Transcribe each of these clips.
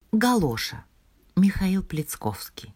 Галоша. Михаил Плецковский.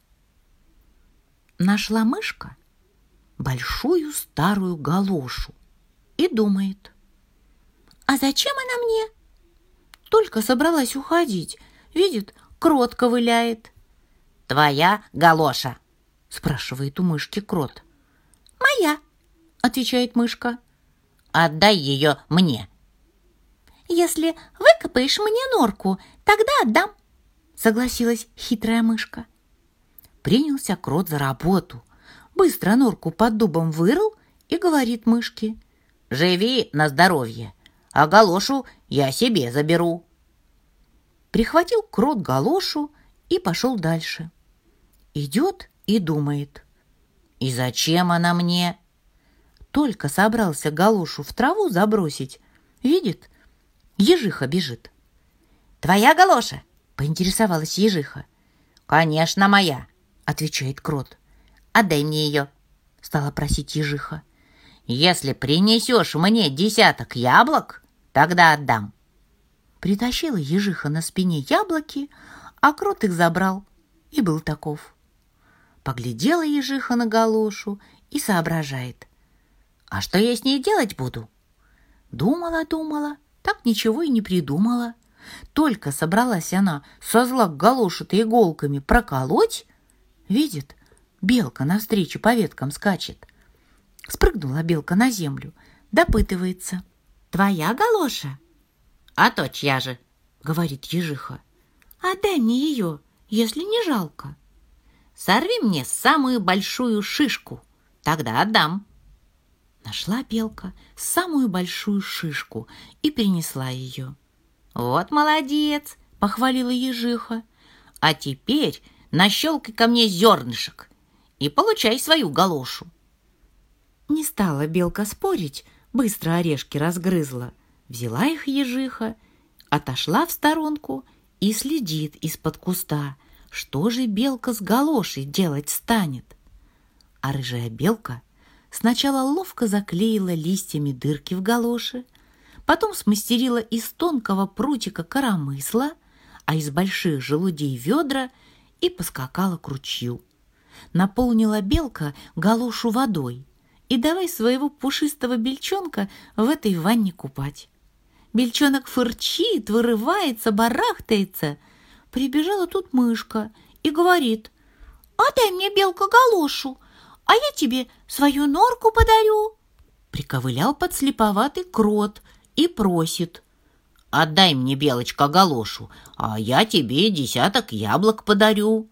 Нашла мышка большую старую галошу и думает: а зачем она мне? Только собралась уходить, видит, крот ковыляет. «Твоя галоша?» — спрашивает у мышки крот. «Моя», — отвечает мышка. «Отдай ее мне». «Если выкопаешь мне норку, тогда отдам», — согласилась хитрая мышка. Принялся крот за работу. Быстро норку под дубом вырыл и говорит мышке: «Живи на здоровье, а галошу я себе заберу». Прихватил крот галошу и пошел дальше. Идет и думает: и зачем она мне? Только собрался галошу в траву забросить, видит, ежиха бежит. «Твоя галоша?» — поинтересовалась ежиха. «Конечно, моя», — отвечает крот. «Отдай мне ее», — стала просить ежиха. «Если принесешь мне 10 яблок, тогда отдам». Притащила ежиха на спине яблоки, а крот их забрал и был таков. Поглядела ежиха на галошу и соображает: а что я с ней делать буду? Думала, так ничего и не придумала. Только собралась она со зла галошу-то иголками проколоть, видит, белка навстречу по веткам скачет. Спрыгнула белка на землю, допытывается: «Твоя галоша?» «А то чья же?» — говорит ежиха. «Отдай мне ее, если не жалко». «Сорви мне самую большую шишку, тогда отдам». Нашла белка самую большую шишку и принесла ее. «Вот молодец!» — похвалила ежиха. «А теперь нащелкай ко мне зернышек и получай свою галошу». Не стала белка спорить, быстро орешки разгрызла. Взяла их ежиха, отошла в сторонку и следит из-под куста, что же белка с галошей делать станет. А рыжая белка сначала ловко заклеила листьями дырки в галоше, потом смастерила из тонкого прутика коромысла, а из больших желудей ведра и поскакала к ручью. Наполнила белка галошу водой и давай своего пушистого бельчонка в этой ванне купать. Бельчонок фырчит, вырывается, барахтается. Прибежала тут мышка и говорит: «Отдай мне, белка, галошу, а я тебе свою норку подарю». Приковылял подслеповатый крот и просит: «Отдай мне, белочка, галошу, а я тебе 10 яблок подарю».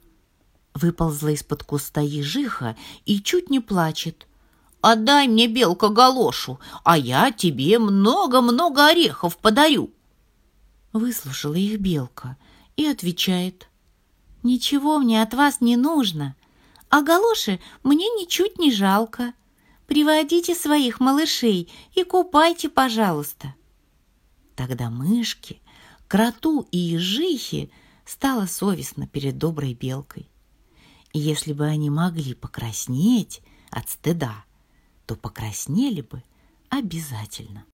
Выползла из-под куста ежиха и чуть не плачет: «Отдай мне, белка, галошу, а я тебе много-много орехов подарю». Выслушала их белка и отвечает: «Ничего мне от вас не нужно, а галоши мне ничуть не жалко. Приводите своих малышей и купайте, пожалуйста». Тогда мышке, кроту и ежихе стало совестно перед доброй белкой. И если бы они могли покраснеть от стыда, то покраснели бы обязательно.